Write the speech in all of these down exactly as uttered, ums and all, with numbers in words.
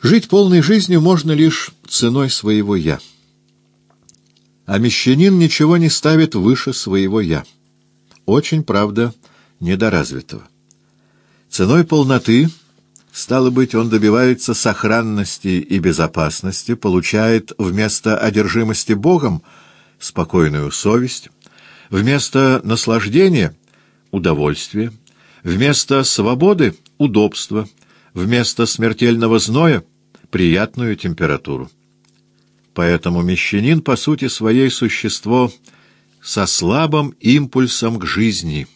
Жить полной жизнью можно лишь ценой своего «я». А мещанин ничего не ставит выше своего «я». Очень, правда, недоразвитого. Ценой полноты, стало быть, он добивается сохранности и безопасности, получает вместо одержимости Богом спокойную совесть, вместо наслаждения — удовольствие, вместо свободы — удобство, вместо смертельного зноя — приятную температуру. Поэтому мещанин, по сути своей, существо со слабым импульсом к жизни.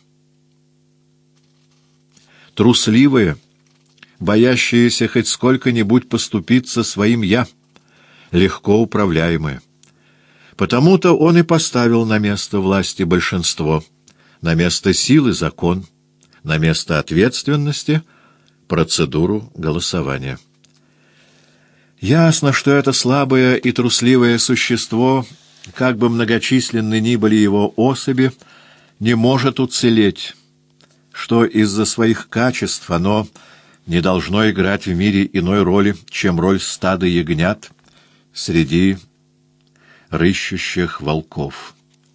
Трусливое, боящееся хоть сколько-нибудь поступиться своим «я», легко управляемое. Потому-то он и поставил на место власти большинство, на место силы закон, на место ответственности процедуру голосования. Ясно, что это слабое и трусливое существо, как бы многочисленны ни были его особи, не может уцелеть, что из-за своих качеств оно не должно играть в мире иной роли, чем роль стада ягнят среди рыщущих волков.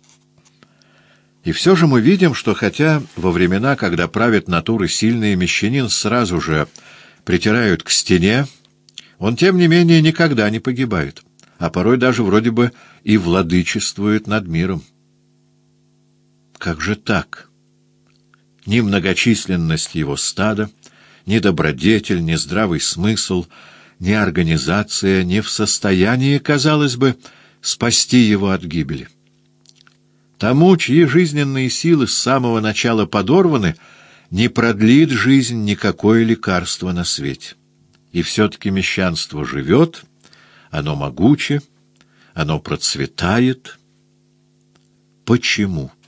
И все же мы видим, что хотя во времена, когда правят натуры сильные, мещанин сразу же притирают к стене, он, тем не менее, никогда не погибает, а порой даже вроде бы и владычествует над миром. Как же так? Ни многочисленность его стада, ни добродетель, ни здравый смысл, ни организация не в состоянии, казалось бы, спасти его от гибели. Тому, чьи жизненные силы с самого начала подорваны, не продлит жизнь никакое лекарство на свете. И все-таки мещанство живет, оно могуче, оно процветает. Почему?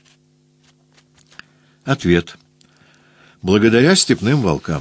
Ответ. Благодаря степным волкам.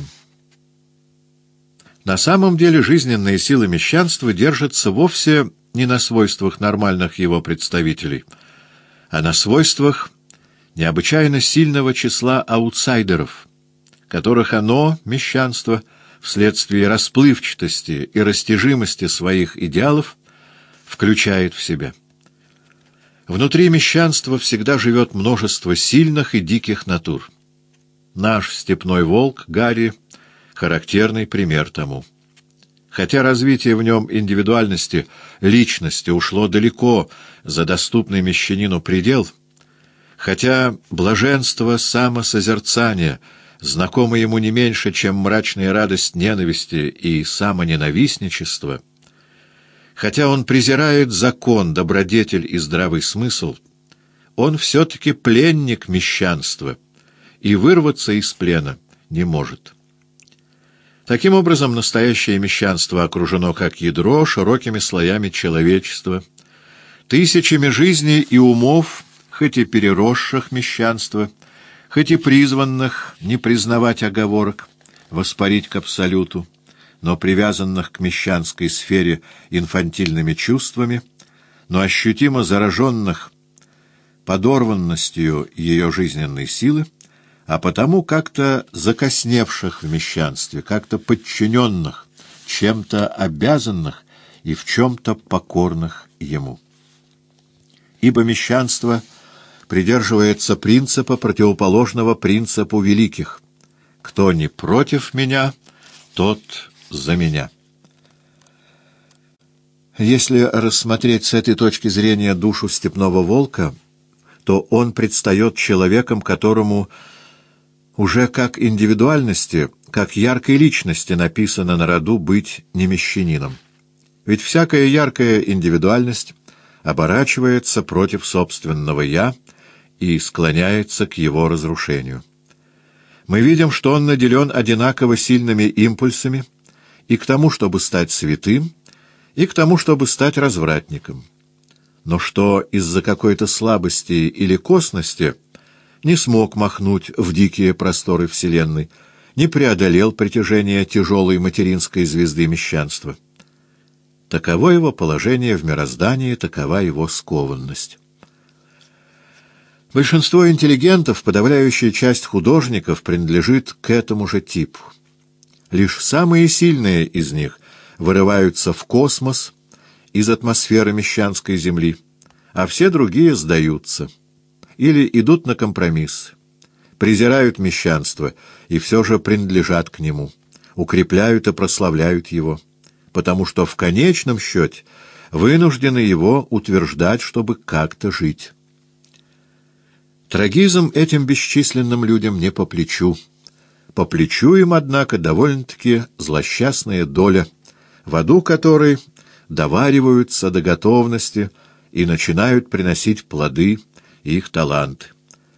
На самом деле жизненные силы мещанства держатся вовсе не на свойствах нормальных его представителей, а на свойствах необычайно сильного числа аутсайдеров, которых оно, мещанство, вследствие расплывчатости и растяжимости своих идеалов, включает в себя. Внутри мещанства всегда живет множество сильных и диких натур. Наш степной волк, Гарри, характерный пример тому. Хотя развитие в нем индивидуальности, личности ушло далеко за доступный мещанину предел, хотя блаженство самосозерцания знакомо ему не меньше, чем мрачная радость ненависти и самоненавистничества, хотя он презирает закон, добродетель и здравый смысл, он все-таки пленник мещанства и вырваться из плена не может. Таким образом, настоящее мещанство окружено как ядро широкими слоями человечества, тысячами жизней и умов, хоть и переросших мещанство, хоть и призванных не признавать оговорок, воспарить к абсолюту, но привязанных к мещанской сфере инфантильными чувствами, но ощутимо зараженных подорванностью ее жизненной силы, а потому как-то закосневших в мещанстве, как-то подчиненных, чем-то обязанных и в чем-то покорных ему. Ибо мещанство придерживается принципа, противоположного принципу великих: кто не против меня, тот за меня. Если рассмотреть с этой точки зрения душу степного волка, то он предстает человеком, которому уже как индивидуальности, как яркой личности написано на роду быть не мещанином. Ведь всякая яркая индивидуальность оборачивается против собственного «я» и склоняется к его разрушению. Мы видим, что он наделен одинаково сильными импульсами и к тому, чтобы стать святым, и к тому, чтобы стать развратником. Но что из-за какой-то слабости или косности не смог махнуть в дикие просторы Вселенной, не преодолел притяжение тяжелой материнской звезды мещанства. Таково его положение в мироздании, такова его скованность. Большинство интеллигентов, подавляющая часть художников принадлежит к этому же типу. Лишь самые сильные из них вырываются в космос из атмосферы мещанской земли, а все другие сдаются или идут на компромисс, презирают мещанство и все же принадлежат к нему, укрепляют и прославляют его, потому что в конечном счете вынуждены его утверждать, чтобы как-то жить. Трагизм этим бесчисленным людям не по плечу. По плечу им, однако, довольно-таки злосчастная доля, в аду которой довариваются до готовности и начинают приносить плоды их таланты.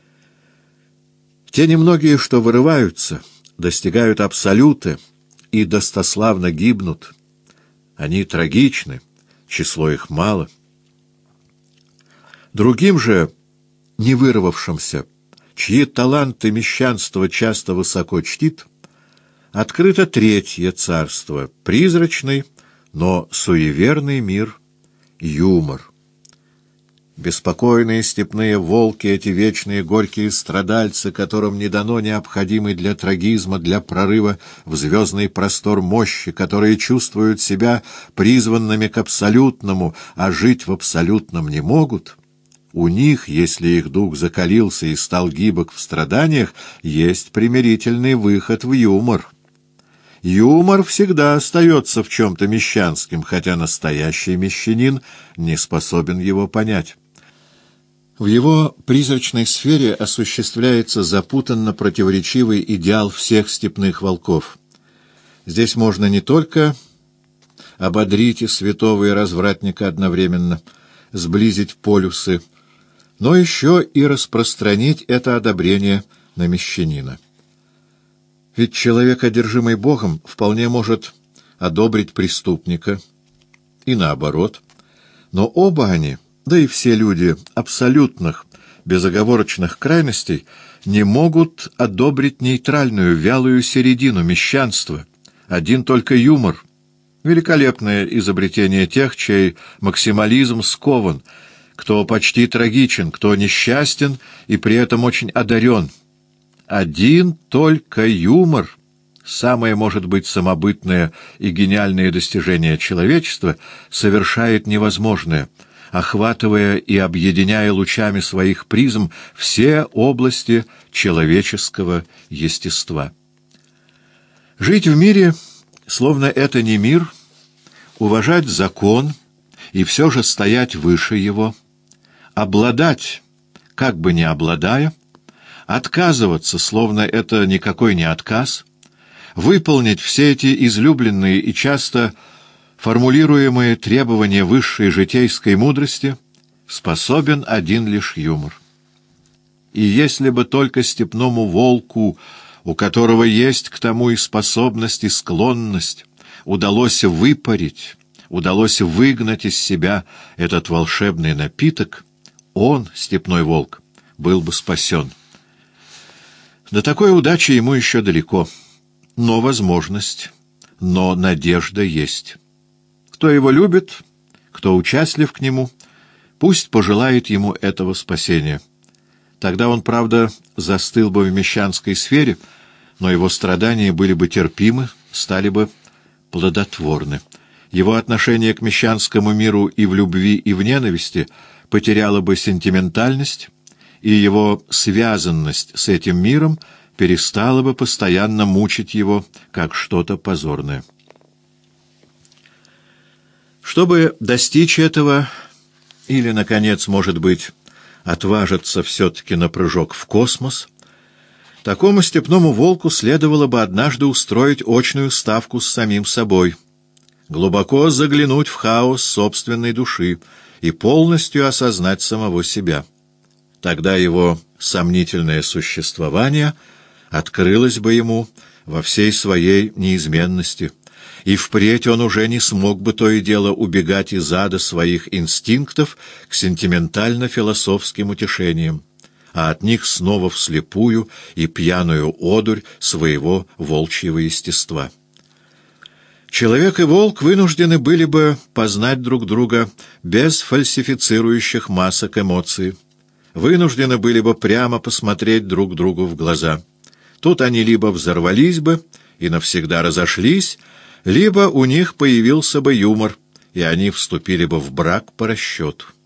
Те немногие, что вырываются, достигают абсолюта и достославно гибнут. Они трагичны, число их мало. Другим же, не вырвавшимся, чьи таланты мещанство часто высоко чтит, открыто третье царство, призрачный, но суеверный мир — юмор. Беспокойные степные волки, эти вечные горькие страдальцы, которым не дано необходимой для трагизма, для прорыва в звездный простор мощи, которые чувствуют себя призванными к абсолютному, а жить в абсолютном не могут, у них, если их дух закалился и стал гибок в страданиях, есть примирительный выход в юмор. Юмор всегда остается в чем-то мещанским, хотя настоящий мещанин не способен его понять. В его призрачной сфере осуществляется запутанно противоречивый идеал всех степных волков. Здесь можно не только ободрить и святого, и развратника одновременно, сблизить полюсы, но еще и распространить это одобрение на мещанина. Ведь человек, одержимый Богом, вполне может одобрить преступника, и наоборот. Но оба они, да и все люди абсолютных, безоговорочных крайностей, не могут одобрить нейтральную, вялую середину мещанства, один только юмор. Великолепное изобретение тех, чей максимализм скован, кто почти трагичен, кто несчастен и при этом очень одарен. Один только юмор, самое, может быть, самобытное и гениальное достижение человечества, совершает невозможное, охватывая и объединяя лучами своих призм все области человеческого естества. Жить в мире, словно это не мир, уважать закон и все же стоять выше его, обладать, как бы не обладая, отказываться, словно это никакой не отказ, выполнить все эти излюбленные и часто формулируемые требования высшей житейской мудрости способен один лишь юмор. И если бы только степному волку, у которого есть к тому и способность, и склонность, удалось выпарить, удалось выгнать из себя этот волшебный напиток, он, степной волк, был бы спасен. До такой удачи ему еще далеко, но возможность, но надежда есть. Кто его любит, кто участлив к нему, пусть пожелает ему этого спасения. Тогда он, правда, застыл бы в мещанской сфере, но его страдания были бы терпимы, стали бы плодотворны. Его отношение к мещанскому миру и в любви, и в ненависти потеряло бы сентиментальность, и его связанность с этим миром перестала бы постоянно мучить его, как что-то позорное. Чтобы достичь этого, или, наконец, может быть, отважиться все-таки на прыжок в космос, такому степному волку следовало бы однажды устроить очную ставку с самим собой, глубоко заглянуть в хаос собственной души и полностью осознать самого себя. Тогда его сомнительное существование открылось бы ему во всей своей неизменности, и впредь он уже не смог бы то и дело убегать из ада своих инстинктов к сентиментально-философским утешениям, а от них снова вслепую и пьяную одурь своего волчьего естества. Человек и волк вынуждены были бы познать друг друга без фальсифицирующих масок эмоций, вынуждены были бы прямо посмотреть друг другу в глаза. Тут они либо взорвались бы и навсегда разошлись, либо у них появился бы юмор, и они вступили бы в брак по расчету.